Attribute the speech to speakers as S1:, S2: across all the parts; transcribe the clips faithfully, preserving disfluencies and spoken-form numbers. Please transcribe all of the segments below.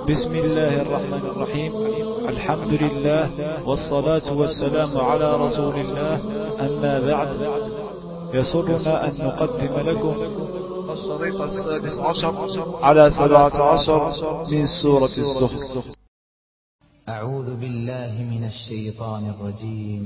S1: بسم الله الرحمن الرحيم. الحمد لله والصلاة والسلام على رسول الله. أما بعد، يسرنا أن نقدم لكم الشريط السادس عشر على سبعة عشر من سورة الزخرف.
S2: أعوذ بالله من الشيطان الرجيم.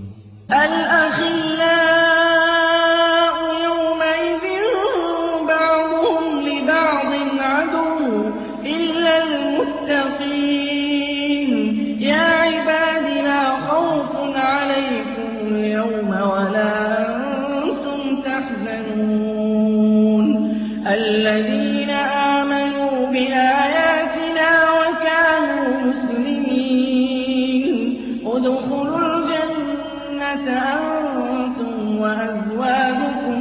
S3: الأخلاء يومئذ بعضهم لبعض عدو إلا المتقين. يا عباد لا خوف عليكم اليوم ولا أنتم تحزنون الذين آمنوا بآياتنا وكانوا مسلمين ادخلوا الجنة أنتم وأزواجكم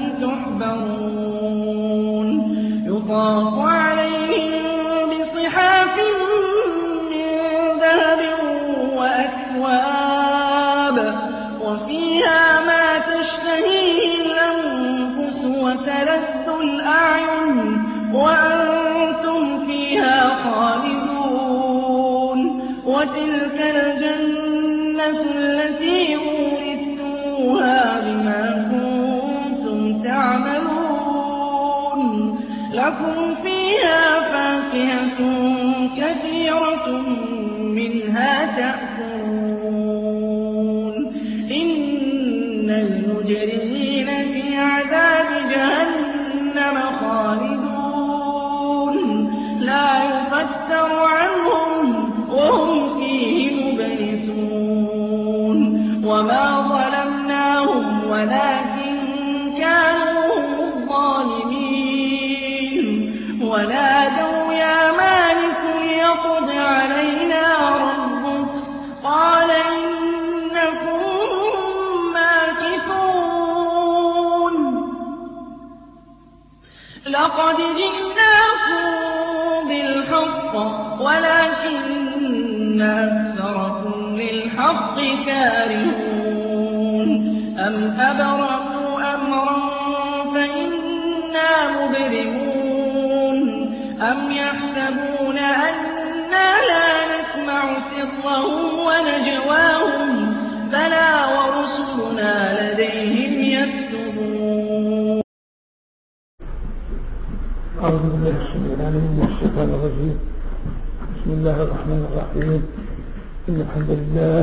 S3: تحبرون يطاف عليهم بصحاف من ذهب وأكواب وفيها ما تشتهيه الأنفس وتلذ الأعين وأنتم فيها خالدون. وتلك الجنة التي أورثتموها بما كنتم تعملون لكم فيها فاكهة كثيرة منها تأكلون. إن المجرمين في عذاب جهنم خالدون لا يفتر عنهم وهم فيه مبلسون. وما ظلمناهم ولكن كانوا هم الظالمين. ونادوا يا مالك ليقض علينا ربك قال إنكم ماكثون. لقد جئناكم بالحق ولكن أكثركم للحق كارهون. أم أبرموا أمرا فإنا مبرمون أم يحسبون أنا لا نسمع سرهم ونجواهم بلى ورسلنا لديهم يكتبون.
S4: أعوذ بالله السميع العليم من الشيطان الرجيم. بسم الله الرحمن الرحيم. إن الحمد لله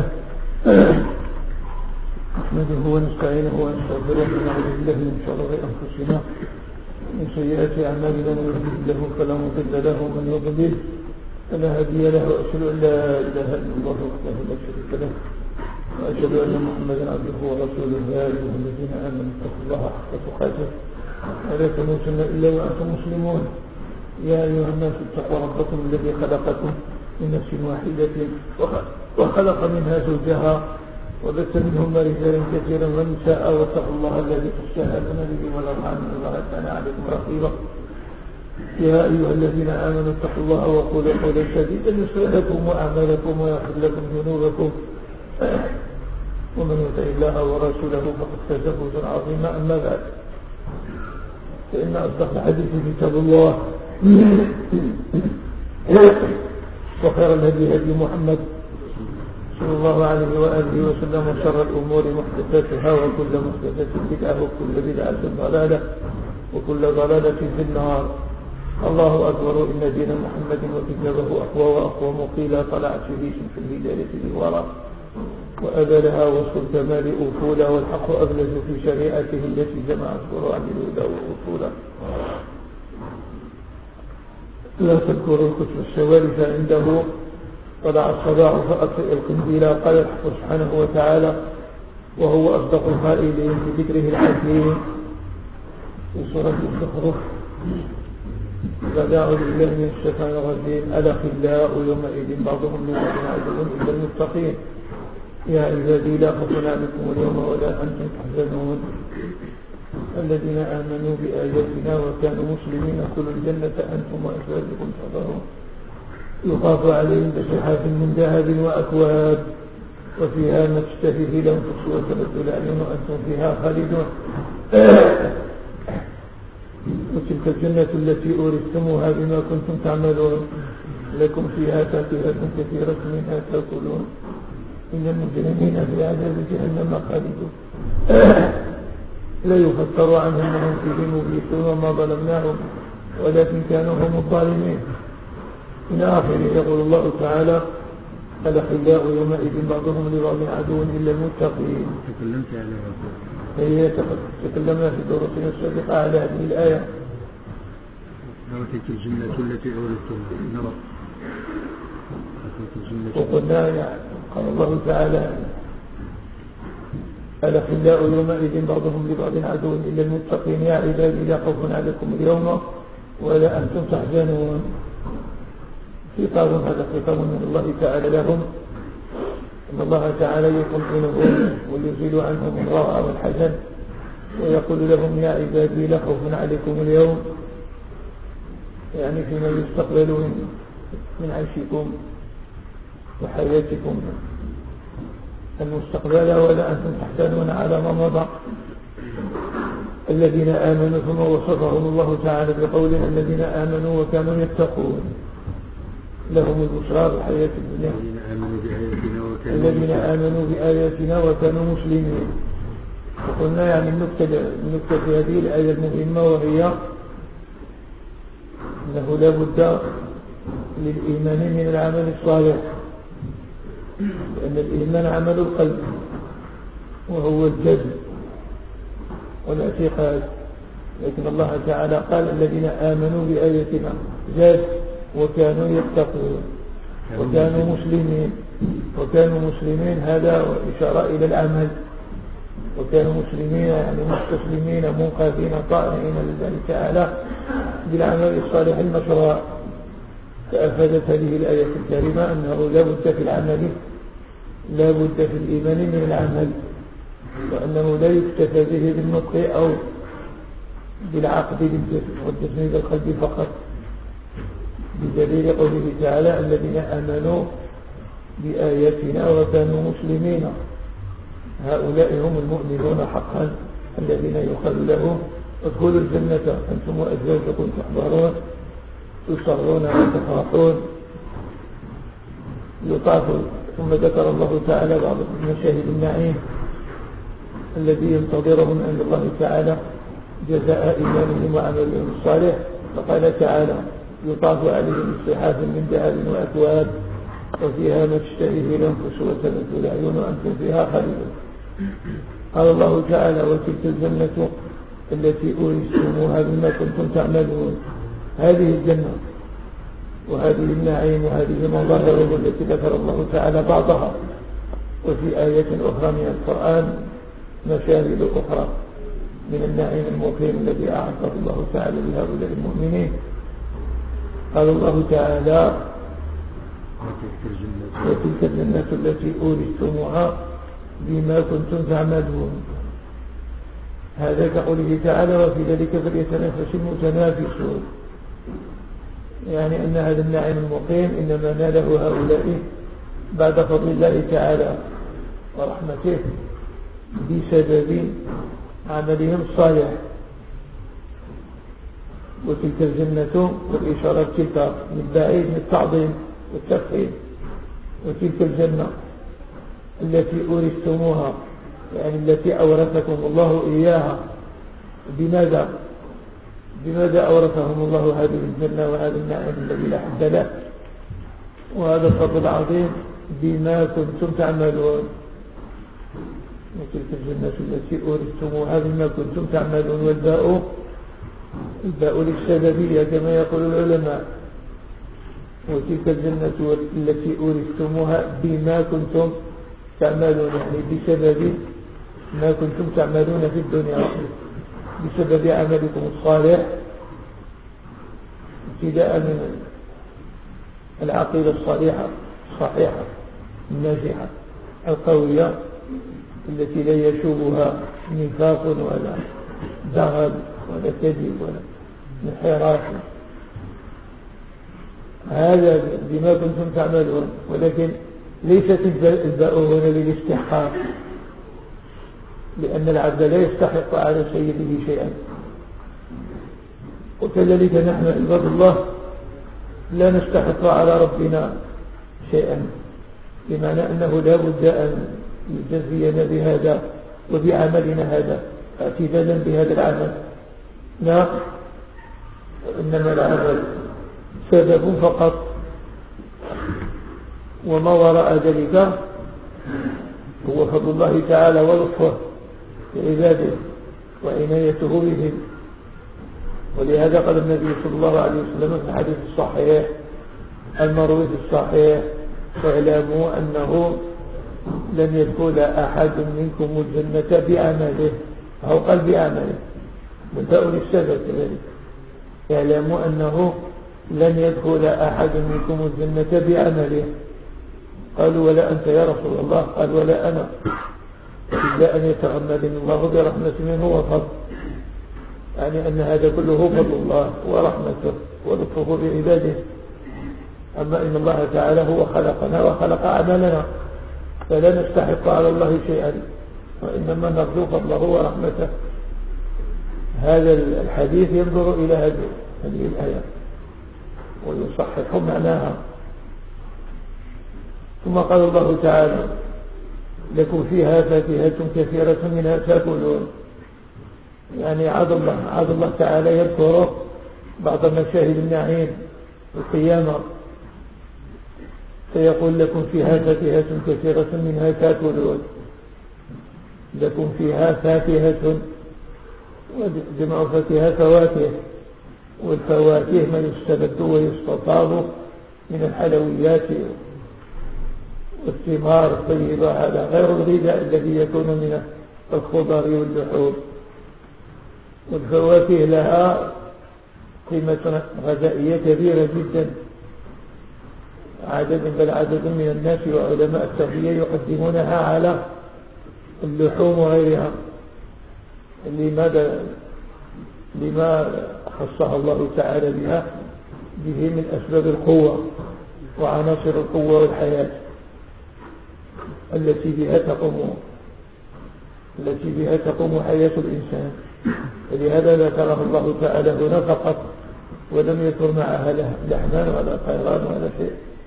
S4: نحمده ونستعينه ونستغفره ونعوذ بالله من شرور أنفسنا ومن سيئات أعمالنا. من يهده الله فلا مضل له ومن يضلل فلا هادي له. وأشهد أن لا إله إلا الله وحده لا شريك له وأشهد أن محمدا عبده ورسوله. يا أيها الذين آمنوا اتقوا الله حق تقاته ولا تموتن إلا وأنتم مسلمون. يا أيها الناس اتقوا ربكم الذي خلقكم من نفس واحدة وخلق منها زوجها وبث منهما رجالا كثيرا ونساء واتقوا الله الذي تساءلون به والأرحام إن الله كان عليكم رقيبا. يا أيها الذين آمنوا اتقوا الله وقولوا قولا سديدا يصلح لكم أعمالكم ويغفر لكم ذنوبكم ومن يطع الله ورسوله فقد فاز فوزا عظيما. أما بعد، فإن أصدق الحديث كتاب الله وخير الهدي هدي محمد صلى الله عليه وآله وسلم وشر الأمور محدثاتها وكل محدثة بدعة وكل بدعة ضلالة وكل ضلالة في النار. الله أكبر. إن دين محمد وكتابه أقوى وأقوم قيل طلعت شمس في الهداية للورى وأبلها وصف الكمال أفولا والحق أبلج في شريعته التي جمعت فروع الهدى وأصولا. لا تذكروا الكتب الشوارف عنده طلع الصباح فأطفئ القنديل. قال الحق سبحانه وتعالى وهو أصدق القائلين في ذكره الحكيم في سورة الزخرف. أعوذ بالله من الشيطان الرجيم. الأخلاء يومئذ بعضهم لبعض عدو إلا المتقين. يا عبادي لا خوف عليكم اليوم ولا أنتم تحزنون الذين آمنوا بآياتنا وكانوا مسلمين ادخلوا الجنة أنتم وأزواجكم تحبرون يطاف عليهم بصحاف من ذهب وأكواب وفيها ما تشتهيه الأنفس وتلذ الأعين وأنتم فيها خالدون. وتلك الجنة التي أورثتموها بما كنتم تعملون لكم فيها فاكهة كثيرة منها تأكلون إن المجرمين في عذاب جهنم خالدون لا يفتر عنهم وهم فيه مبلسون وما ظلمناهم ولكن كانوا هم الظالمين. إلى آخره. يقول الله تعالى الأخلاء يومئذ بعضهم لبعض عدو إلا المتقين.
S5: تكلمت على
S4: هي تكلمنا في دروسنا السابقة على هذه الآية.
S5: وتلك الجنة التي أورثتموها نرى
S4: وقلنا يعني قال الله تعالى الأخلاء يومئذ بعضهم لبعض عدو إلا المتقين يا عبادي لا خوف عليكم اليوم ولا أنتم تحزنون. خطاب هذا خطاب من الله تعالى لهم إن الله تعالى يطمئنهم ويزيل عنهم الروع والحزن ويقول لهم يا عبادي لا خوف عليكم اليوم، يعني فيما يستقبل من عيشكم وحياتكم المستقبل ولا أنتم تحزنون على ما مضى. الذين آمنوا ثم وصفهم الله تعالى بقوله الذين آمنوا وكانوا يتقون لهم البشرى في الحياة الدنيا. الذين آمنوا بآياتنا وكانوا مسلمين. وقلنا يعني النكتة النكتة في هذه الآية المهمة وهي أنه لا بد للإيمان من العمل الصالح، لأن الإيمان عمل القلب وهو الجزم والاعتقاد. لكن الله تعالى قال الذين آمنوا بآياتنا زاد وكانوا يتقون وكانوا مسلمين. وكانوا مسلمين هذا إشارة إلى العمل، وكانوا مسلمين يعني مستسلمين منقادين طائعين لله تعالى بالعمل الصالح المشروع. فأفادت هذه الآية الكريمة أنه لا بد في العمل لا بد في الإيمان من العمل، وأنه لا يكتفى به بالنطق أو بالعقد والجسم بالقلب فقط، بدليل قوله تعالى الذين آمنوا بآياتنا وكانوا مسلمين هؤلاء هم المؤمنون حقا الذين يقال لهم ادخلوا الجنة أنتم وأزواجكم تحبرون تصرون وتفرحون يطاف. ثم ذكر الله تعالى بعض مشاهد النعيم الذي ينتظرهم عند الله تعالى جزاء إيمانهم وعملهم الصالح. فقال تعالى يطاف عليهم بصحاف من ذهب وأكواب وفيها ما تشتهيه الأنفس وتلذ الأعين وأنتم فيها خالدون. قال الله تعالى وتلك الجنة التي أورثتموها بما كنتم تعملون. هذه الجنة وهذه النعيم وهذه المظاهر التي ذكر الله تعالى بعضها، وفي آية أخرى من القرآن مشاهد أخرى من النعيم المقيم الذي أعطاه الله تعالى لهؤلاء المؤمنين. قال الله تعالى وتلك الجنة التي أورثتموها بما كنتم تعملون. هذا كقوله تعالى وفي ذلك فليتنافس المتنافسون، يعني أن هذا النعيم المقيم إنما ناله هؤلاء بعد فضل الله تعالى ورحمته بسبب عملهم الصالح. وتلك الجنة والإشارة تلك من بعيد من التعظيم والتفخيم. وتلك الجنة التي أورثتموها يعني التي أورثكم الله إياها. بماذا بماذا أورثهم الله هذه الجنة وهذا النعيم الذي لا حد له وهذا الفضل العظيم؟ بما كنتم تعملون. وتلك الجنة التي أورثتموها بما كنتم تعملون. والباء الباء للسببية كما يقول العلماء. وتلك الجنة التي أورثتموها بما كنتم تعملون يعني بسبب ما كنتم تعملون في الدنيا، بسبب عملكم الصالح ابتداء من العقيدة الصالحة الصحيحة الناجحة القوية التي لا يشوبها نفاق ولا ذهب ولا كذب ولا انحراف. هذا بما كنتم تعملون. ولكن ليست الباء هنا للاستحقاق، لأن العبد لا يستحق على سيده شيئا. وكذلك نحن عباد الله لا نستحق على ربنا شيئا، بمعنى أنه لا بد أن يجزينا بهذا وبعملنا هذا اعتدادا بهذا العمل. لا، إنما العمل سبب فقط، وما وراء ذلك هو فضل الله تعالى ولطفه لعباده وعنايته بهم. ولهذا قال النبي صلى الله عليه وسلم في الحديث الصحيح المروي في الصحيح: اعلموا أنه لن يدخل أحد منكم الجنة بعمله، أو قال بعمله متاء للسبب كذلك. اعلموا أنه لن يدخل أحد منكم الجنة بعمله. قالوا: ولا أنت يا رسول الله؟ قال: ولا أنا، إلا أن يتغمدني الله برحمة منه وفضل. يعني أن هذا كله فضل الله ورحمته ولطفه بعباده. أما إن الله تعالى هو خلقنا وخلق أعمالنا، فلا نستحق على الله شيئا، وإنما نرجو فضله ورحمته. هذا الحديث ينظر إلى هذه الآية ويصحح معناها. ثم قال الله تعالى: لكم فيها فاكهة كثيرة منها تأكلون. يعني عاد الله عاد الله تعالى يذكر بعض مشاهد النعيم القيامة، فيقول: لكم فيها فاكهة كثيرة منها تأكلون. لكم فيها فاكهة، جمع فاكهة فواكه، والفواكه ما يستبد ويستطاب من الحلويات والثمار الطيبة، هذا غير الغذاء الذي يكون من الخضر واللحوم. والفواكه لها قيمة غذائية كبيرة جدا. عدد بل عدد من الناس وعلماء التغذية يقدمونها على اللحوم وغيرها. لماذا لما خصها الله تعالى بها به من أسباب القوة وعناصر القوة والحياة التي بها تقوم التي بها تقوم حياة الإنسان. ولهذا ذكره الله تعالى هنا فقط، ولم يذكر معها لحمان ولا طيران ولا شيء.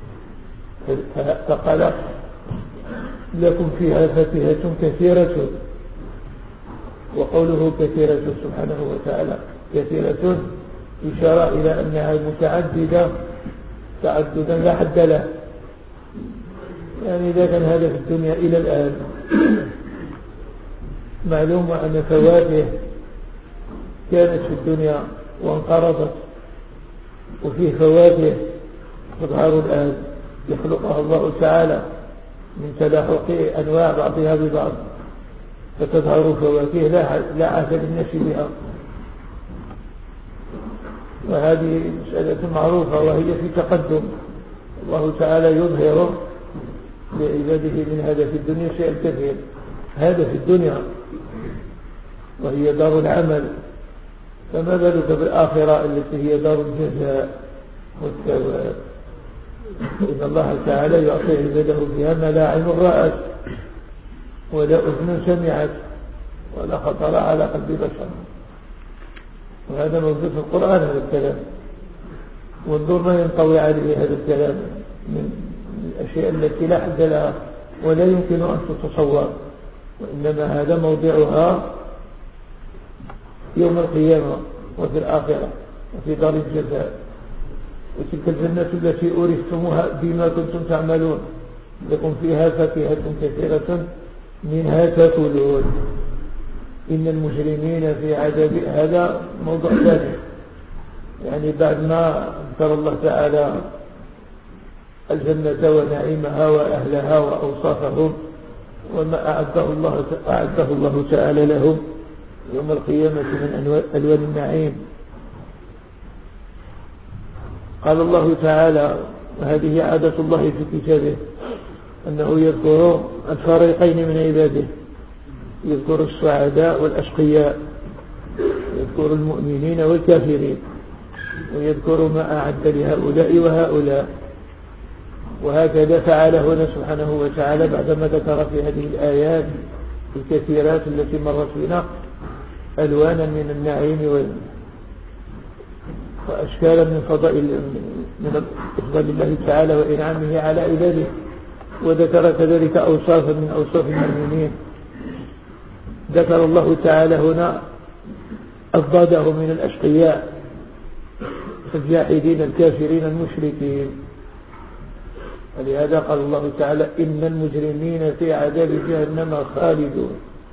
S4: فقال: لكم فيها فاكهة كثيرة. وقوله كثيرة سبحانه وتعالى كثيرة إشارة إلى أنها متعددة تعددا لا حد له. يعني إذا كان هذا في الدنيا إلى الآن معلوم أن فواكه كانت في الدنيا وانقرضت، وفيه فواكه تظهر الآن يخلقها الله تعالى من تلاحق أنواع بعضها ببعض، فتظهر فواكه لا عهد للناس بها. وهذه مسألة معروفة وهي في تقدم. الله تعالى يظهر لعباده من هذا في الدنيا شيء كثير. هذا في الدنيا وهي دار العمل، فما بالك بالآخرة التي هي دار الجزاء والثواب. إن الله تعالى يعطي عباده فيها ما لا عين رأت ولا أذن سمعت ولا خطر على قلب بشر. وهذا موجود في القرآن هذا الكلام. وانظر ما ينطوي عليه هذا الكلام من الأشياء التي لا حد لها ولا يمكن أن تتصور، وإنما هذا موضعها يوم القيامة وفي الآخرة وفي دار الجزاء. وتلك الجنة التي أورثتموها بما كنتم تعملون، لكم فيها فاكهة كثيرة منها تأكلون. إن المجرمين في عذاب. هذا موضوع ثاني، يعني بعد ما ذكر الله تعالى الجنة ونعيمها وأهلها وأوصافهم وما أعده الله أعده الله تعالى لهم يوم القيامة من ألوان النعيم. قال الله تعالى: وهذه عادة الله في كتابه أنه يذكر الفريقين من عباده، يذكر السعداء والأشقياء، يذكر المؤمنين والكافرين، ويذكر ما أعد لهؤلاء وهؤلاء. وهكذا فعل هنا سبحانه وتعالى بعدما ذكر في هذه الآيات الكثيرات التي مرت بنا ألوانا من النعيم وأشكالا من فضائل من إفضال الله تعالى وإنعامه على عباده، وذكر كذلك أوصافا من أوصاف المؤمنين. ذكر الله تعالى هنا أضداده من الأشقياء الجاحدين الكافرين المشركين، ولهذا قال الله تعالى إن المجرمين في عذاب جهنم خالدون.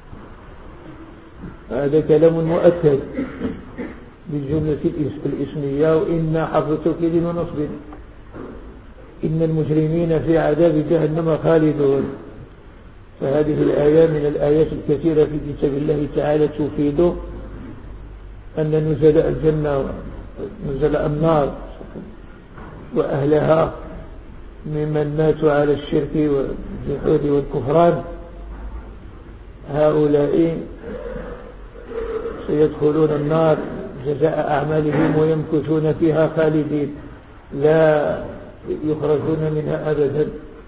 S4: هذا كلام مؤكد بالجملة الإسمية، وإن حرف توكيد ونصب. إن المجرمين في عذاب جهنم خالدون. فهذه الآية من الآيات الكثيرة في كتاب الله تعالى تفيد أن نزل الجنة نزل النار وأهلها ممن ماتوا على الشرك والجحود والكفران، هؤلاء سيدخلون النار جزاء أعمالهم ويمكثون فيها خالدين لا يخرجون منها أبدا،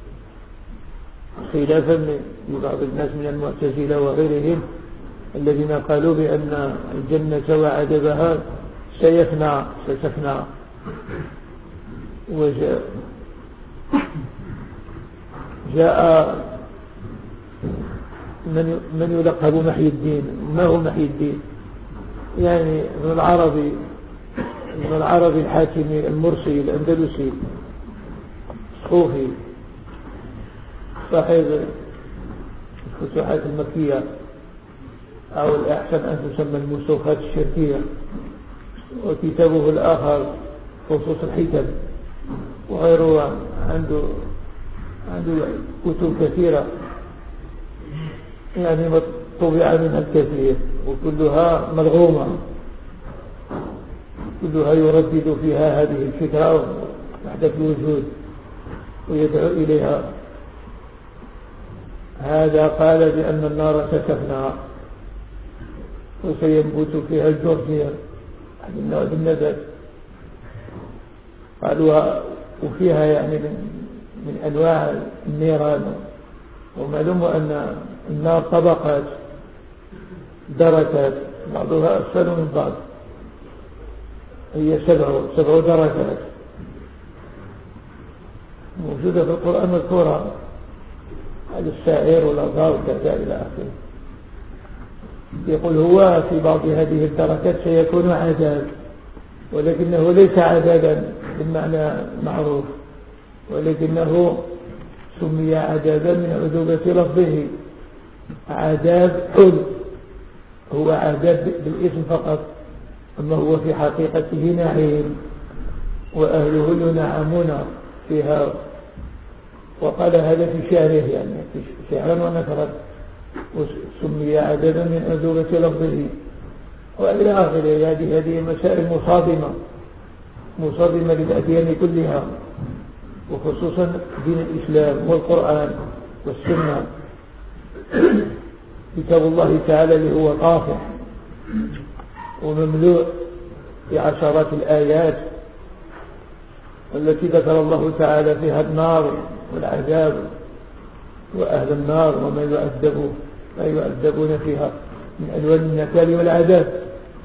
S4: خلافا لبعض الناس من المعتزلة وغيرهم الذين قالوا بأن الجنة وعذابها سيفنى ستفنى. وجاء جاء من من يلقب محي الدين. ما هو محي الدين؟ يعني ابن العربي ابن العربي الحاتمي المرسي الأندلسي الصوفي صاحب الفتوحات المكية، أو الأحسن أن تسمى المسوخات الشركية، وكتابه الآخر خصوص الحكم، وغيره عنده عنده كتب كثيرة يعني طبع منها الكثير، وكلها ملغومة، كلها يردد فيها هذه الفكرة وحدة الوجود ويدعو إليها. هذا قال بأن النار ستفنى وسينبت فيها الجرثيم من النبات، قالوا وفيها يعني من, من أنواع النيران. ومعلوم أن النار طبقات دركات بعضها أسفل من بعض، هي سبع سبع دركات موجودة في القرآن مذكورة على السائر والأرض وكذا إلى آخره. يقول هو في بعض هذه الدركات سيكون عذاب، ولكنه ليس عذابا بالمعنى المعروف، ولكنه سمي عذابا من عذوبة لفظه. عذاب حل هو عذاب بالاسم فقط، أما هو في حقيقته نعيم وأهله ينعمون فيها. وقال هذا في شعره يعني شعرا ونثرا، وسمي عذابا من عذوبة لفظه وإلى آخره. هذه هذه مسائل مصادمة مصادمة للأديان كلها، وخصوصا دين الإسلام والقرآن والسنة. كتاب الله تعالى اللي هو طافح ومملوء بعشرات الآيات التي ذكر الله تعالى فيها النار والعذاب وأهل النار وما يؤدب ما يؤدبون فيها من ألوان النكال والعذاب.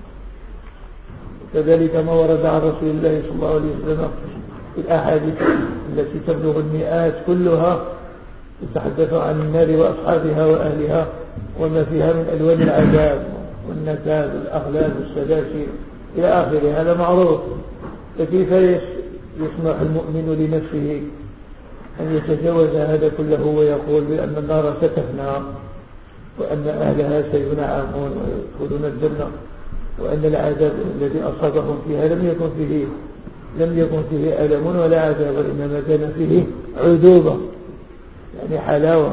S4: كذلك ما ورد عن رسول الله صلى الله عليه وسلم في الأحاديث التي تبلغ المئات كلها تتحدث عن النار وأصحابها وأهلها وما فيها من ألوان العذاب والنكال والأغلال والسلاسل إلى آخره. هذا معروف. فكيف يسمح المؤمن لنفسه أن يتجاوز هذا كله ويقول بأن النار ستفنى وأن أهلها سينعمون ويدخلون الجنة، وأن العذاب الذي أصابهم فيها لم يكن فيه لم يكن فيه ألم ولا عذاب، إنما كان فيه عذوبة يعني حلاوة.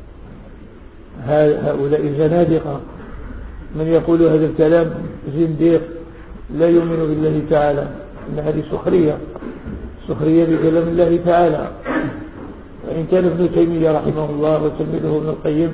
S4: هؤلاء زنادقة. من يقول هذا الكلام زنديق لا يؤمن بالله تعالى، إن هذه سخرية سخرية بكلام الله تعالى. وإن كان ابن تيمية رحمه الله وتلميذه ابن القيم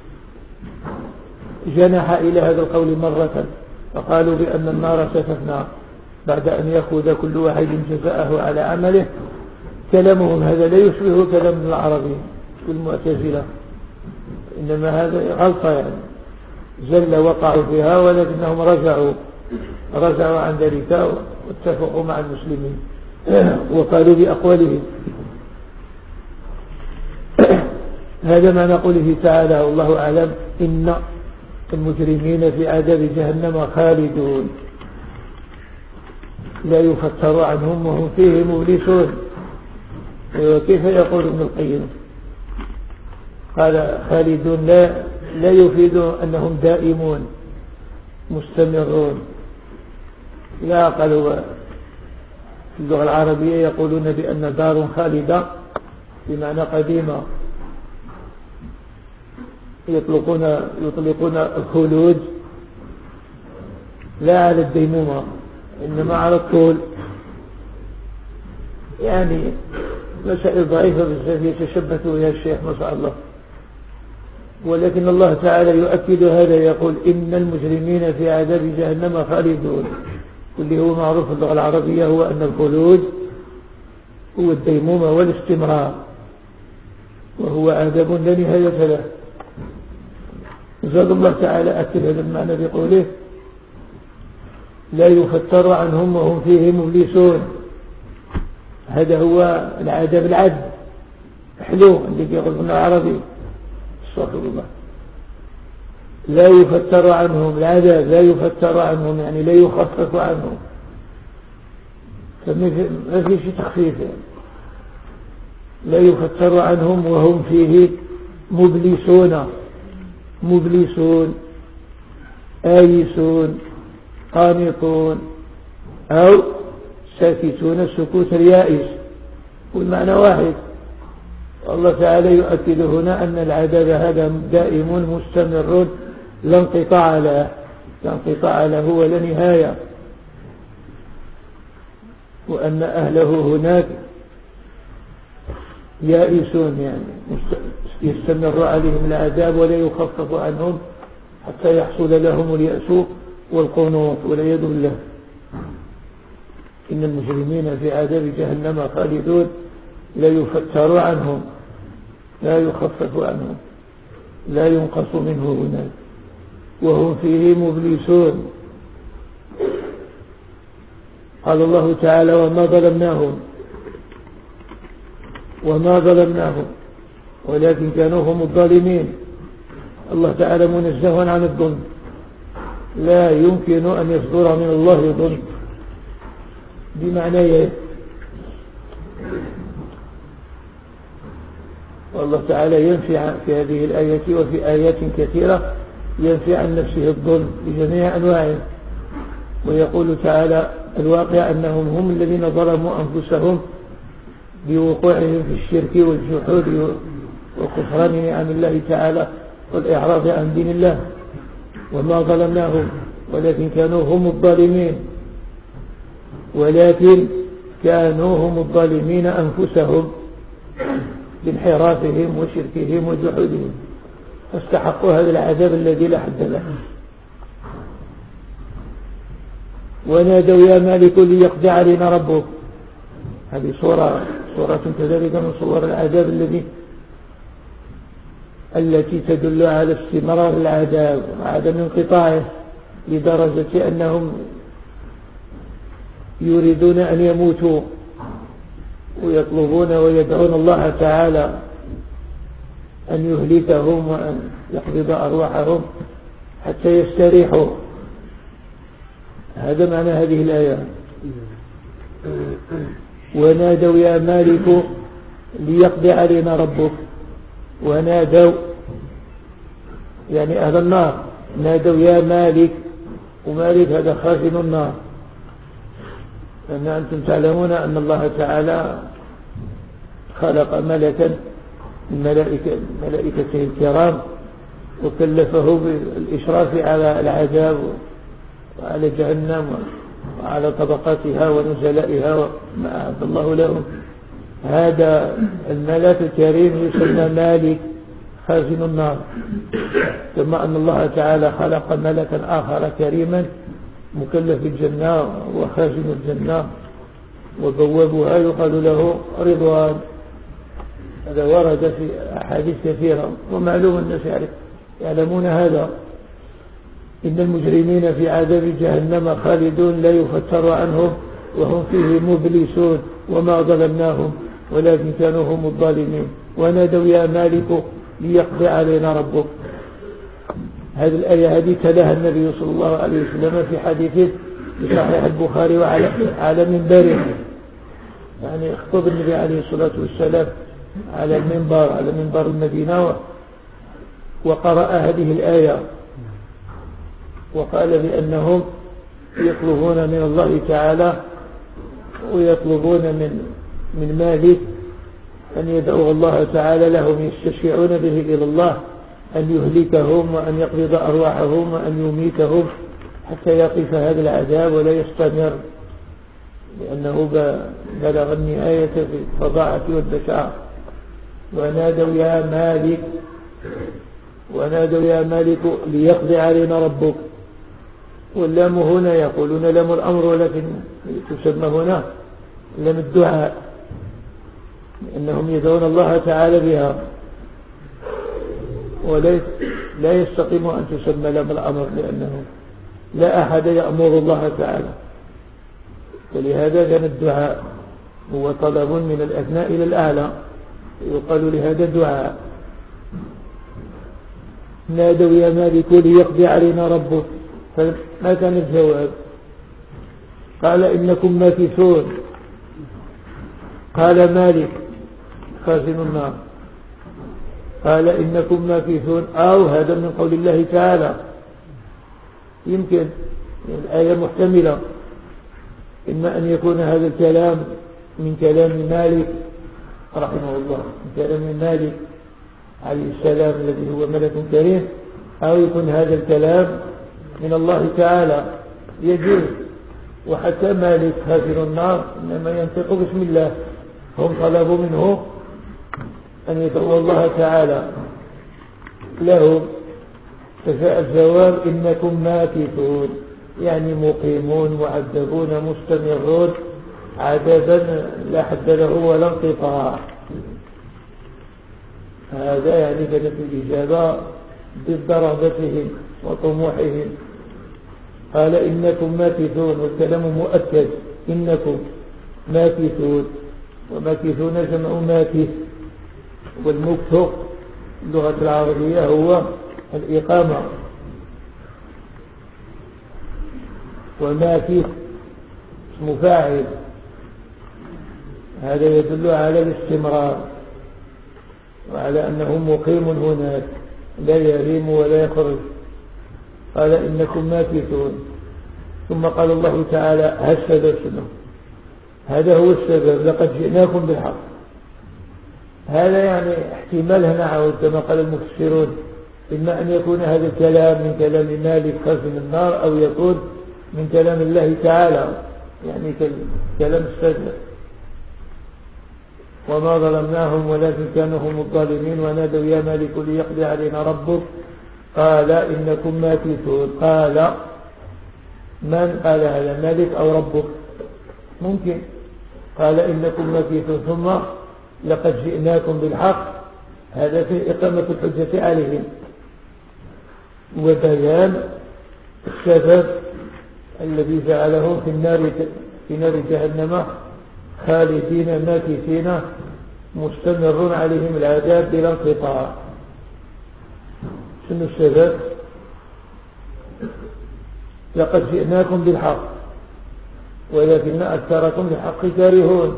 S4: جنح إلى هذا القول مرة، فقالوا بأن النار ستفنى بعد أن يأخذ كل واحد جزاءه على عمله. كلامهم هذا لا يشبه كلام العربي والمعتزلة، إنما هذا غلطة يعني زل وقعوا فيها، ولكنهم رجعوا رجعوا عن ذلك واتفقوا مع المسلمين وقالوا بأقوالهم. هذا ما نقوله تعالى والله أعلم إن المجرمين في عذاب جهنم خالدون لا يفتر عنهم وهم فيه مبلسون. وكيف يقول ابن القيم؟ قال خالدون لا, لا يفيد أنهم دائمون مستمرون، لا. قالوا في اللغة العربية يقولون بأن دار خالدة بمعنى قديمة، يطلقون يطلقون الخلود لا على الديمومة إنما على الطول، يعني مسائل ضعيفة بزاف يتشبث بها الشيخ ما شاء الله. ولكن الله تعالى يؤكد هذا، يقول إن المجرمين في عذاب جهنم خالدون. واللي هو معروف في اللغة العربية هو أن الخلود هو الديمومة والاستمرار، وهو عذاب لا نهاية له. زاد الله تعالى أكد هذا المعنى بقوله لا يفتر عنهم وهم فيه مبلسون. هذا هو العذاب العد حلو اللي يقول ابن العربي استغفر الله. لا يفتر عنهم العذاب، لا يفتر عنهم يعني لا يخفف عنهم، فما في شيء تخفيف يعني. لا يفتر عنهم وهم فيه مبلسون، مبلسون آيسون قانطون أو ساكتون سكوت اليائس، والمعنى واحد. الله تعالى يؤكد هنا أن العذاب هذا دائم مستمر لا انقطاع له، لا انقطاع له ولا نهاية، وأن أهله هناك يائسون يعني يستمر عليهم العذاب ولا يخفف عنهم حتى يحصل لهم اليأس والقنوط والعياذ بالله. إن المجرمين في عذاب جهنم خالدون لا يفتر عنهم لا يخفف عنهم لا ينقص منه هناك وهم فيه مبلسون. قال الله تعالى وما ظلمناهم وما ظلمناهم ولكن كانوا هم الظالمين. الله تعالى منزه عن الظلم، لا يمكن أن يصدر من الله ظلم. بمعنى والله تعالى ينفي في هذه الآية وفي آيات كثيرة ينفي عن نفسه الظلم بجميع أنواعه، ويقول تعالى الواقع أنهم هم الذين ظلموا أنفسهم بوقوعهم في الشرك والجحود وكفران نعم الله تعالى والإعراض عن دين الله. وما ظلمناهم ولكن كانوا هم الظالمين، ولكن كانوا هم الظالمين أنفسهم بانحرافهم وشركهم وجحودهم، فاستحقوا هذا العذاب الذي لا حد له. ونادوا يا مالك ليقضي علينا ربك. هذه صورة صورة كذلك من صور العذاب الذي التي تدل على استمرار العذاب وعدم انقطاعه، لدرجة أنهم يريدون أن يموتوا ويطلبون ويدعون الله تعالى أن يهلكهم وأن يقبض أرواحهم حتى يستريحوا. هذا معنى هذه الآية. ونادوا يا مالك ليقضي علينا ربك. ونادوا يعني أهل النار، نادوا يا مالك، ومالك هذا خازن النار، لأن أنتم تعلمون أن الله تعالى خلق ملكا من ملائكة ملائكته الكرام وكلفه بالإشراف على العذاب وعلى جهنم وعلى طبقاتها ونزلائها وما أعد الله لهم. هذا الملك الكريم يسمى مالك خازن النار، ثم أن الله تعالى خلق ملكا آخر كريما مكلف بالجنة وخازن الجنة وبوابها يقال له رضوان. هذا ورد في أحاديث كثيرة ومعلوم الناس يعلمون هذا. إن المجرمين في عذاب جهنم خالدون لا يفتر عنهم وهم فيه مبلسون وما ظلمناهم ولكن كانوا هم الظالمين ونادوا يا مالك ليقضي علينا ربك. هذه الآية هذه تلاها النبي صلى الله عليه وسلم في حديثه في صحيح البخاري وعلى على منبره، يعني يخطب النبي عليه الصلاة والسلام على المنبر على منبر المدينة وقرأ هذه الآية وقال بأنهم يطلبون من الله تعالى ويطلبون من من مالك أن يدعو الله تعالى لهم، يستشفعون به إلى الله أن يهلكهم وأن يقبض أرواحهم وأن يميتهم حتى يقف هذا العذاب ولا يستمر، لأنه بلغ النهاية في الفظاعة والبشاعة. ونادوا يا مالك ونادوا يا مالك ليقضي علينا ربك. واللام هنا يقولون لام الأمر ولكن تسمى هنا لام الدعاء، لأنهم يدعون الله تعالى بها، ولا لا يستقيم أن تسمى لام الأمر لأنه لا أحد يأمر الله تعالى، ولهذا كان الدعاء هو طلب من الأدنى إلى الأعلى، يقال لهذا دعاء. نادوا يا مالك ليقضي علينا ربك، فما كان الجواب؟ قال إنكم ماكثون. قال مالك خازن النار قال إنكم ماكثون، أو هذا من قول الله تعالى، يمكن الآية محتملة، إما أن يكون هذا الكلام من كلام مالك رحمه الله، من كلام مالك عليه السلام الذي هو ملك كريم، أو يكون هذا الكلام من الله تعالى يجوز. وحتى مالك خازن النار إنما ينطق بسم الله، هم طلبوا منه أن يدعو الله تعالى لهم، فجاء الجواب إنكم ماكثون، يعني مقيمون معذبون مستمرون عذابا لا حد له ولا انقطاع. هذا يعني كانت الإجابة ضد رغبتهم وطموحهم. قال إنكم ماكثون، والكلام مؤكد، إنكم ماكثون، وماكثون جمع ماكث، والمكث اللغة العربية هو الإقامة، وماكث اسم فاعل، هذا يدل على الاستمرار وعلى أنه مقيم هناك لا يغيم ولا يخرج. قال إنكم ماكثون، ثم قال الله تعالى هالسبب شنو؟ هذا هو السبب، لقد جئناكم بالحق. هذا يعني احتمال هنا عود كما قال المفسرون، إما أن يكون هذا الكلام من كلام مالك خازن النار، أو يكون من كلام الله تعالى، يعني كلام السجن. وما ظلمناهم ولكن كانوا هم الظالمين. ونادوا يا مالك ليقضي علينا ربك قال إنكم ماكثون. قال من قال هذا، مالك أو ربك؟ ممكن. قال إنكم ماكثون ثم لقد جئناكم بالحق، هذا في إقامة الحجة عليهم وبيان السبب الذي جعلهم في النار في نار جهنم خالدين ماكثين مستمرون عليهم العذاب بلا انقطاع. شنو السبب؟ لقد جئناكم بالحق ولكن أكثركم للحق كارهون.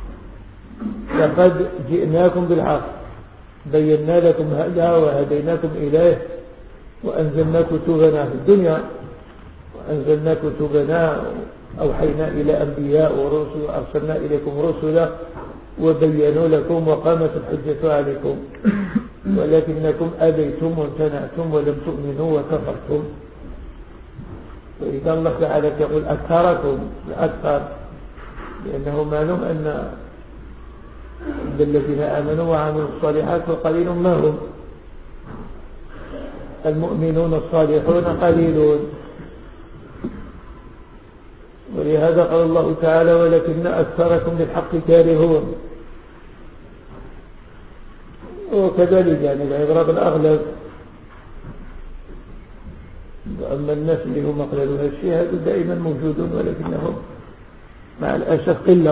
S4: لقد جئناكم بالحق، بينا لكم هذا وهديناكم إليه، وأنزلنا كتبنا في الدنيا، وأنزلنا كتبنا، أوحينا إلى أنبياء ورسل، وأرسلنا إليكم رسلا وبينوا لكم وقامت الحجة عليكم، ولكنكم أبيتم وامتنعتم ولم تؤمنوا وكفرتم. وإذا الله تعالى يقول أكثركم الأكثر، لأنه معلوم أن الذين آمنوا وعملوا الصالحات وقليل ما هم، المؤمنون الصالحون قليلون. ولهذا قال الله تعالى ولكن أكثركم للحق كارهون. وكذلك يعني العبرة بالأغلب، أما الناس اللي هم أقللوا هالشيء هذا دائما موجودون، ولكنهم مع الأسف قلة.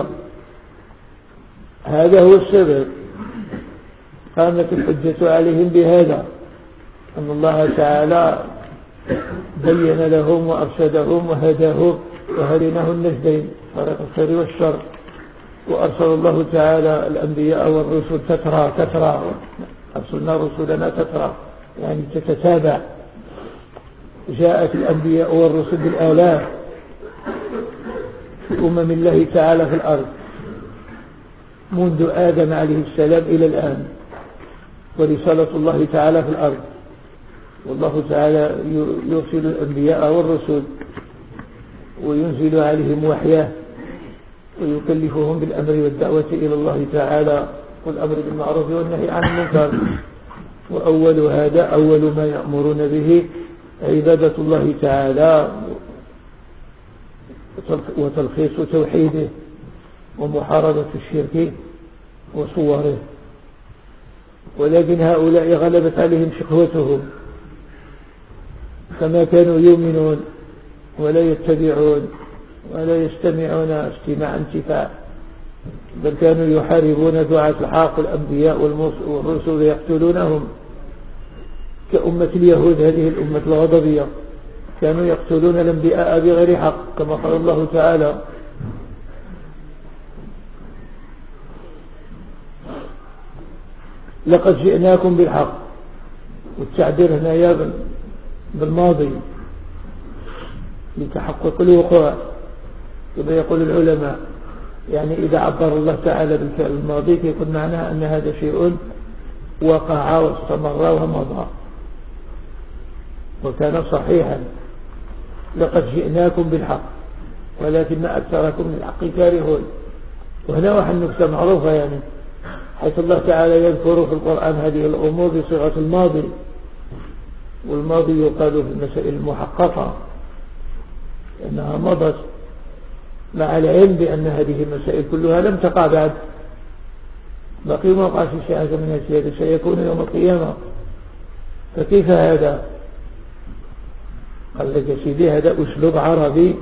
S4: هذا هو السبب، قامت الحجة عليهم بهذا، أن الله تعالى بين لهم وأرشدهم وهداهم وهديناه النجدين، طريق الخير والشر. وأرسل الله تعالى الأنبياء والرسل تترى تترى أرسلنا رسلنا تترى، يعني تتتابع. جاءت الأنبياء والرسل بالآلاف في أمم الله تعالى في الأرض منذ آدم عليه السلام إلى الآن، ورسالة الله تعالى في الأرض. والله تعالى يرسل الأنبياء والرسل وينزل عليهم وحيه ويكلفهم بالأمر والدعوة إلى الله تعالى والأمر بالمعروف والنهي عن المنكر. وأول هذا أول ما يأمرون به عبادة الله تعالى وتلخيص توحيده ومحاربة الشرك وصوره. ولكن هؤلاء غلبت عليهم شقوتهم، فما كانوا يؤمنون ولا يتبعون ولا يستمعون استماع انتفاع، بل كانوا يحاربون دعاة الحق الأنبياء والرسل يقتلونهم، كأمة اليهود هذه الأمة الغضبية، كانوا يقتلون الأنبياء بغير حق كما قال الله تعالى: لقد جئناكم بالحق. والتعبير هنا بالماضي لتحقق الوقوع كما يقول العلماء، يعني إذا عبر الله تعالى بالفعل الماضي يكون معناه أن هذا شيء وقع واستمر ومضى وكان صحيحا. لقد جئناكم بالحق ولكن أكثركم للحق كارهون. وهنا واحد نكتة معروفة، يعني حيث الله تعالى يذكر في القرآن هذه الأمور بصيغة الماضي، والماضي يقال في المسائل المحققة لأنها مضت، مع العلم بأن هذه المسائل كلها لم تقع بعد، بقي ما وقع في شيء من هذا سيكون يوم القيامة. فكيف هذا؟ قال لك سيدي هذا أسلوب عربي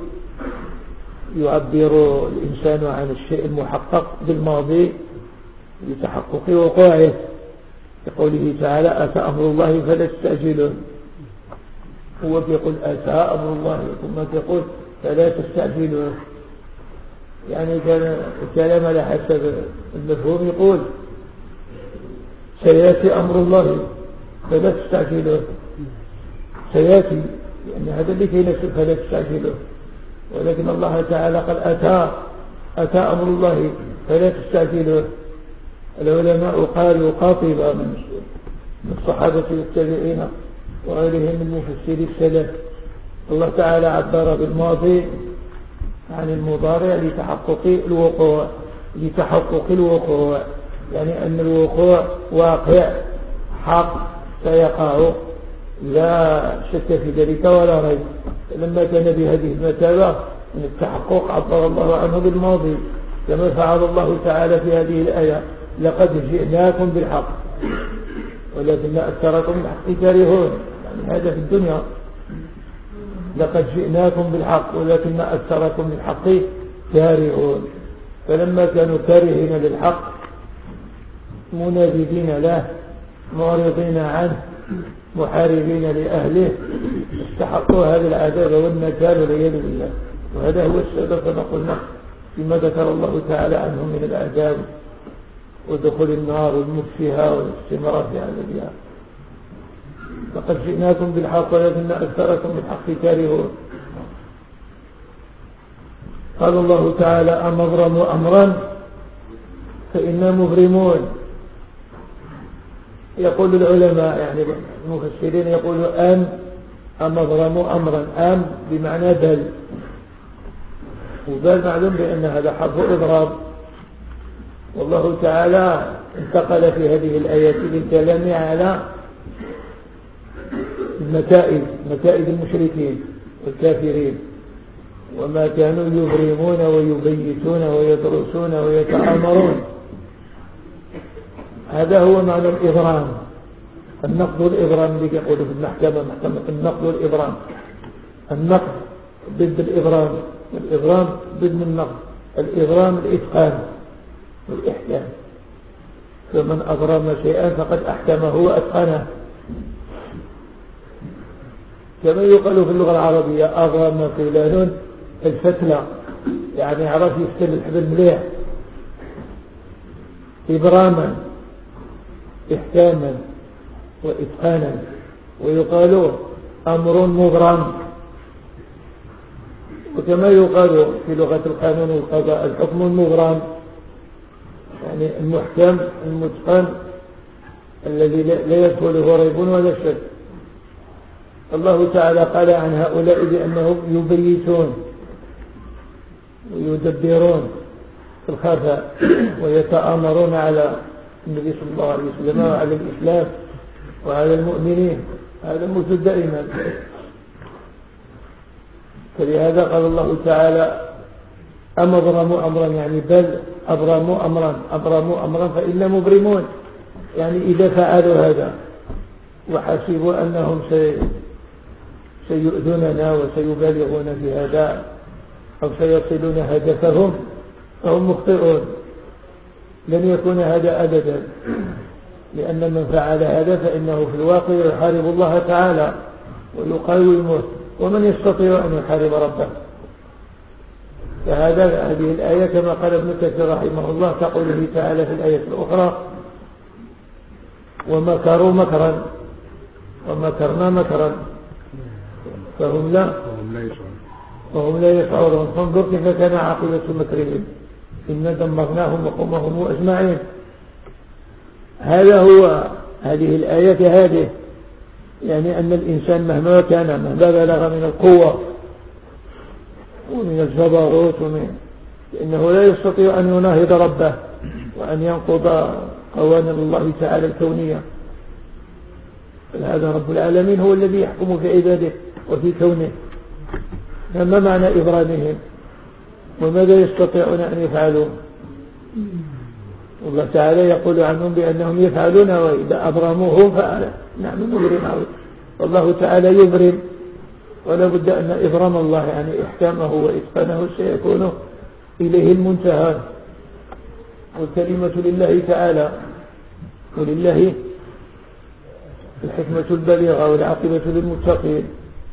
S4: يعبر الإنسان عن الشيء المحقق بالماضي لتحقق وقوعه، كقوله تعالى: أتى أمر الله فلا تستعجلوه. هو يقول أتى أمر الله ثم يقول فلا تستعجلوه، يعني كان الكلام على حسب المفهوم يقول سيأتي أمر الله فلا تستعجلوه، سيأتي، يعني هذا اللي كينسب فلا تستعجلوه. ولكن الله تعالى قال أتى أتى أمر الله فلا تستعجلوه. العلماء قالوا قاطبة من الصحابة والتابعين وغيرهم من مفسري السلف، الله تعالى عبر بالماضي عن المضارع لتحقق الوقوع لتحقق الوقوع يعني أن الوقوع واقع حق سيقع لا شك في ذلك ولا ريب. لما كان بهذه المثابة من التحقق عبر الله عنه بالماضي، كما فعل الله تعالى في هذه الآية: لقد جئناكم بالحق ولكن أكثركم بالحق كارهون. يعني هذا في الدنيا، لقد جئناكم بالحق ولكن أكثركم بالحق كارهون. فلما كانوا كارهين للحق منابذين له معرضين عنه محاربين لأهله استحقوا هذا العذاب والنكال والعياذ بالله. وهذا هو السبب كما قلنا فيما ذكر الله تعالى عنه من العذاب ودخول النار والموت فيها والاستمرار في عذابها. لقد جئناكم بالحق ولكن أكثركم بالحق كارهون. قال الله تعالى: أم أبرموا أمرا فإنا مبرمون. يقول العلماء يعني المفسرين يقولوا أم أم أبرموا أمرا، أم بمعنى بل، وبل معلوم بأن هذا حرف إضراب. والله تعالى انتقل في هذه الآيات بالكلام على المكائد مكائد المشركين والكافرين وما كانوا يبرمون ويبيتون ويدرسون ويتآمرون. هذا هو معنى الإبرام، النقد والإبرام اللي يقولوا في المحكمة محكمة النقد والإبرام. النقد ضد الإبرام والإبرام ضد النقد. الإبرام الإتقان والإحكام، فمن أبرم شيئا فقد أحكمه وأتقنه، كما يقال في اللغة العربية أبرم فلان الفتلة، يعني عرف يفتل الحبل مليح. إبراما إحكاما وإتقانا. ويقال أمر مبرم، وكما يقال في لغة القانون والقضاء الحكم المبرم، يعني المحكم المتقن الذي لا يدخله ريب ولا شك. الله تعالى قال عن هؤلاء بأنهم يبيتون ويدبرون في الخفاء ويتآمرون على النبي صلى الله عليه وسلم وعلى الإسلام وعلى المؤمنين، هذا موجود دائما. فلهذا قال الله تعالى أم أبرموا أمرا، يعني بل أبرموا أمرا أبرموا أمرا فإنا مبرمون، يعني إذا فعلوا هذا وحسبوا أنهم سيؤذوننا وسيبالغون في هذا أو سيصلون هدفهم فهم مخطئون. لن يكون هذا أبدا، لأن من فعل هذا فإنه في الواقع يحارب الله تعالى ويقاومه، ومن يستطيع أن يحارب ربه؟ فهذا هذه الآية كما قال ابن كثير رحمه الله كقوله تعالى في الآية الأخرى ومكروا مكرا ومكرنا مكرا فهم لا وهم لا يشعرون. فانظر كيف كان عاقبة مكرهم، إنا دمرناهم وقومهم أجمعين. هذا هو هذه الآية هذه، يعني أن الإنسان مهما كان مهما بلغ من القوة ومن الجبروت ومن إنه لا يستطيع أن يناهض ربه وأن ينقض قوانين الله تعالى الكونية. هذا رب العالمين هو الذي يحكم في عباده وفي كونه. فما معنى إبرامهم وماذا يستطيعون أن يفعلوا؟ الله تعالى يقول عنهم بأنهم يفعلون وإذا أبرموهم فعلا نحن نبرم. والله تعالى يبرم، ولا بد أن إبرام الله يعني إحكامه وإتقانه سيكون إليه المنتهى. والكلمة لله تعالى، ولله الحكمة البليغة والعاقبة للمتقين.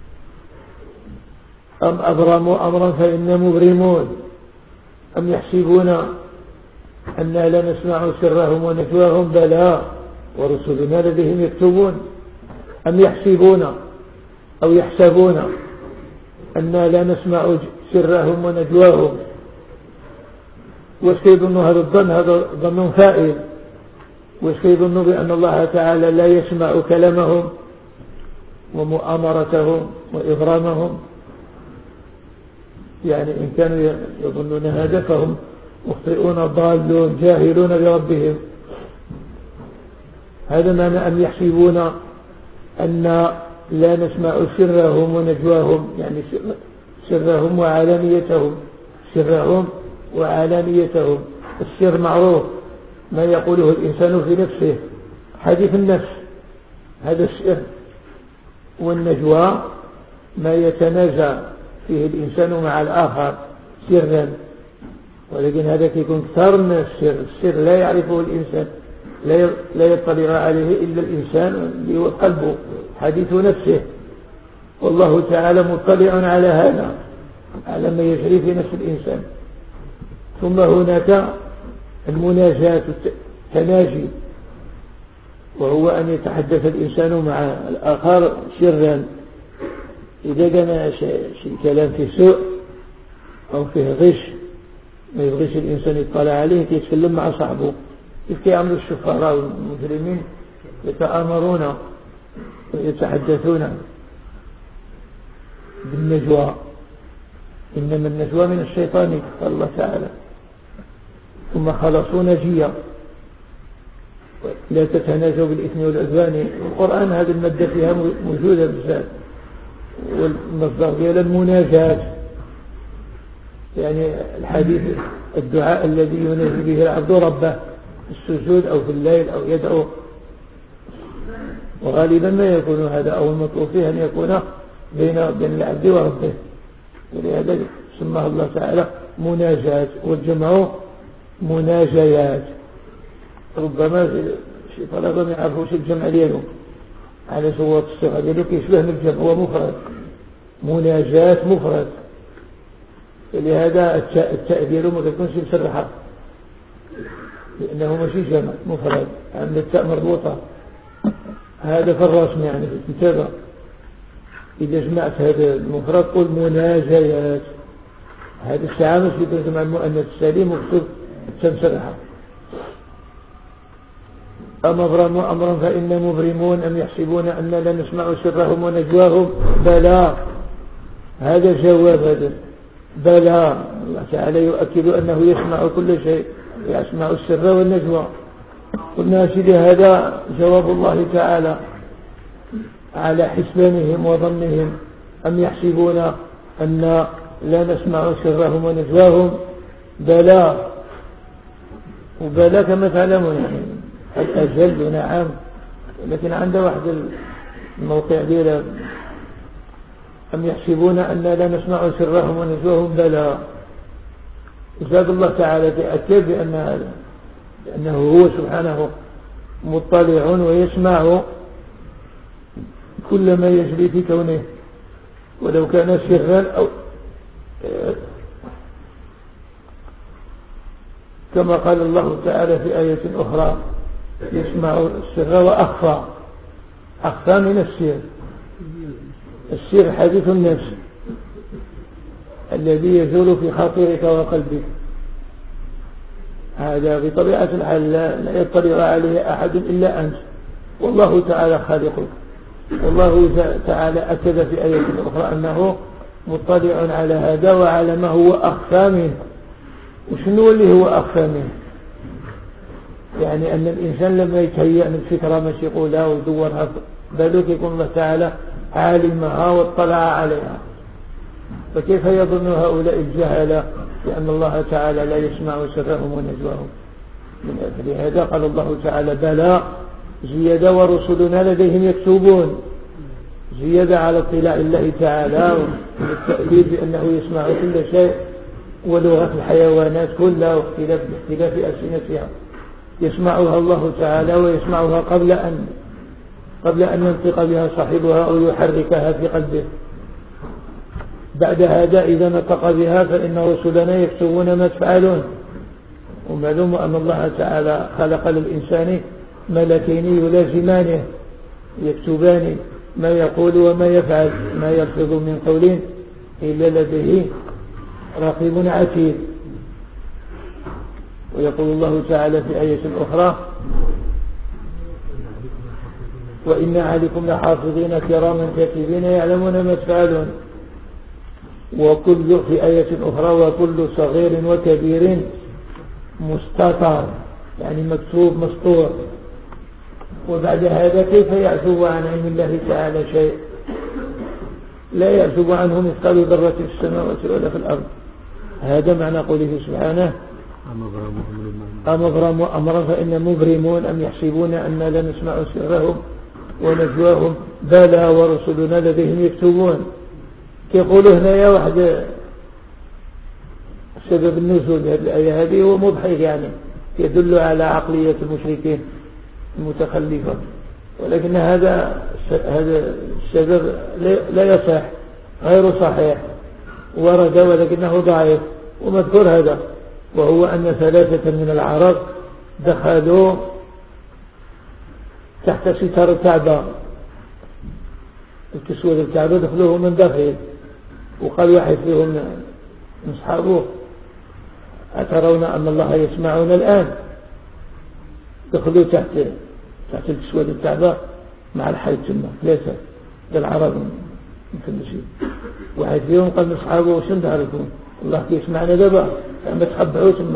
S4: أم أبرموا أمرا فإنا مبرمون أم يحسبون أننا لا نسمع سرهم ونجواهم بلى ورسلنا لديهم يكتبون. أم يحسبون أو يحسبون أننا لا نسمع سرهم ونجواهم. ويظن هذا الظن هذا ظن فائل، ويظن بأن الله تعالى لا يسمع كلامهم ومؤامرتهم وإغرامهم. يعني إن كانوا يظنون هذا فهم مخطئون ضالون جاهلون بربهم. هذا معنى أن يحسبون أن لا نسمع سرهم ونجواهم، يعني سرهم وعلانيتهم سرهم وعلانيتهم. السر معروف ما يقوله الإنسان في نفسه، حديث النفس هذا السر. والنجوى ما يتناجى فيه الإنسان مع الآخر سرا، ولكن هذا يكون كثار من السر. السر لا يعرفه الإنسان، لا يطلع عليه إلا الإنسان اللي هو قلبه حديث نفسه. والله تعالى مطلع على هذا، على ما يجري في نفس الإنسان. ثم هناك المناجاة التناجي، وهو أن يتحدث الإنسان مع الآخر سرا. إذا كان شيء كلام فيه سوء أو فيه غش ما يبغيش الإنسان يطلع عليه يتكلم مع صاحبه. كيف يعملوا الشفراء والمجرمين؟ يتآمرون ويتحدثون بالنجوى. إنما النجوى من الشيطان قال الله تعالى. ثم خلصوا نجيا لا تتناجوا بالإثم والعدوان. القرآن هذه المادة فيها موجودة بزاد، والمصدر ديال المناجاة يعني الحديث الدعاء الذي يناجي به العبد ربه في السجود أو في الليل أو يدعو. وغالبا ما يكون هذا أو المطلوب فيه أن يكون بين بين العبد وربه، ولهذا سماه الله تعالى مناجات، والجمع مناجيات. ربما شي طلبة ما يعرفوش الجمع ديالو على صوت الصيغة ديالو كيشبه من الجمع، هو مفرد، مناجات مفرد، لهذا التاء ديالو ما تكونش مسرحة لأنه ماشي جمع، مفرد، عند التاء مربوطة. هذا في الرسم يعني في الكتابة إذا جمعت هذا المفرد قل مناجيات. هذا الساعة مش يكون مع المؤنث السليم وكتب تمسرحة. أم أبرموا أمرا فإنا مبرمون أم يحسبون أننا لا نسمع سرهم ونجواهم بلى. هذا جواب، هذا بلى. الله تعالى يؤكد أنه يسمع كل شيء، يسمع السر والنجوى. قلنا سيدي هذا جواب الله تعالى على حسبانهم وظنهم. أم يحسبون أن لا نسمع سرهم ونجواهم بلى. وبلى كما تعلمون يعني الأجل نعم، لكن عنده واحد الموقع ديال أم يحسبون أن لا نسمع سرهم ونجواهم بلى. زاد الله تعالى تأكد بأن هذا لأنه هو سبحانه مطلع ويسمع كل ما يجري في كونه، ولو كان سرا أو كما قال الله تعالى في آية أخرى يسمع السر وأخفى. أخفى من السر. السر حديث النفس الذي يزول في خاطرك وقلبك، هذا بطبيعة الحال لا يطلع عليه أحد إلا أنت، والله تعالى خالقك. والله تعالى أكد في آية أخرى أنه مطلع على هذا وعلى ما هو أخفى منه. وشنو اللي هو أخفى منه؟ يعني أن الإنسان لما يتهيأ من فكرة ماشي يقولها ويدورها بالك يكون الله تعالى عالمها واطلع عليها. فكيف يظن هؤلاء الجهلة لأن الله تعالى لا يسمع سرهم ونجواهم؟ من أجل هذا قال الله تعالى بلى زيادة ورسلنا لديهم يكتبون، زيادة على اطلاع الله تعالى والتأكيد بأنه يسمع كل شيء ولغة الحيوانات كلها واختلاف باختلاف ألسنتها يسمعها الله تعالى، ويسمعها قبل أن قبل أن ينطق بها صاحبها أو يحركها في قلبه. بعد هذا إذا نطق بها فإن رسلنا يكتبون ما تفعلون. ومعلوم أن الله تعالى خلق للإنسان ملكين يلازمانه يكتبان ما يقول وما يفعل، ما يلفظ من قول إلا لديه رقيب عتيد. ويقول الله تعالى في آية أخرى وإن عليكم لحافظين كراما كاتبين يعلمون ما تفعلون. وكل في آية أخرى وكل صغير وكبير مستطر، يعني مكتوب مسطور. وبعد هذا كيف يعزب عن علم الله تعالى شيء؟ لا يعزب عنه مثقال ذرة في السماوات ولا في الأرض. هذا معنى قوله سبحانه أم أبرموا أمرا فإنا مبرمون أم يحسبون أننا لا نسمع سرهم ونجواهم بلى ورسلنا لديهم يكتبون. كيقولوا هنا يا واحد سبب النزول هذه الآية هذه هو مضحك، يعني يدل على عقلية المشركين المتخلفة، ولكن هذا هذا السبب لا يصح، غير صحيح، ورد ولكنه ضعيف ومذكور هذا، وهو أن ثلاثة من العرب دخلوا تحت ستار الكعبة، الكسوة الكعبة دخلوه من داخل، وقال واحد فيهم من أصحابه أترون أن الله يسمعون الآن؟ دخلوا تحت تحت الكسوة الكعبة مع الحيط ثم ثلاثة بالعرب مفلسين. واحد فيهم قال من أصحابه وش ندهركم الله يسمعنا دابا ما تخبعوا ثم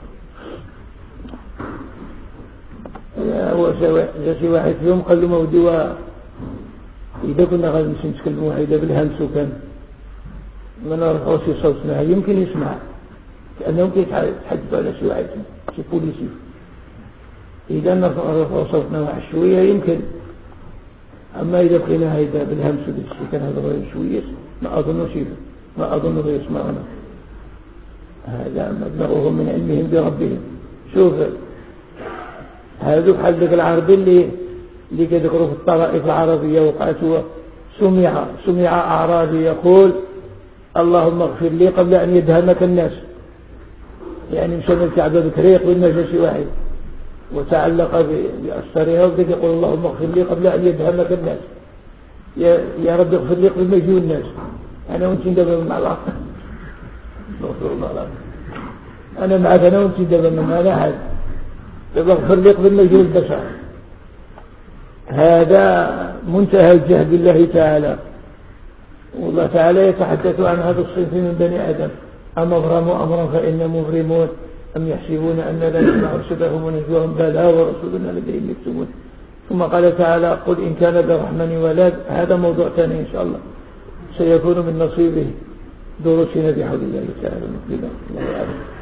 S4: هو جاء واحد فيهم قال له مودي إذا كنا غادي نمشي نتكلموا هيدا بالهمس وكان ما نرفعوا شي صوتنا يمكن يسمع، كأنهم كيتحدثوا على شي واحد شي بوليسي. إذا نرفعوا صوتنا واحد شوية يمكن، أما إذا بقينا هيدا بالهمس وداكشي كان هذا غير شوية ما أظنه شي ما أظنه يسمعنا. هذا مبلغهم من علمهم بربهم. شوف هذا بحال ذاك العربي اللي اللي كيذكروا في الطرائف العربية وقعت هو سمع سمع أعرابي يقول اللهم اغفر لي قبل أن يدهمك الناس، يعني مشى من الكعبة بكريق وما جا شي واحد وتعلق بأسترها وبدأ يقول اللهم اغفر لي قبل أن يدهمك الناس، يا يا رب اغفر لي قبل ما يجوا الناس. أنا وأنت دابا مع العقل استغفر الله العظيم، أنا معك أنا وأنت دابا من أنا حد دابا اغفر لي قبل ما يجوا البشر. هذا منتهى الجهل بالله تعالى. والله تعالى يتحدث عن هذا الصنف من بني آدم أم أبرموا أمرا فإنا مبرمون أم يحسبون أن لا نسمع صدقهم ونجواهم بلى ورسولنا لديهم يكتبون. ثم قال تعالى قل إن كان للرحمن ولد. هذا موضوع ثاني إن شاء الله سيكون من نصيبه دروسنا بحول الله تعالى. الله يعلم.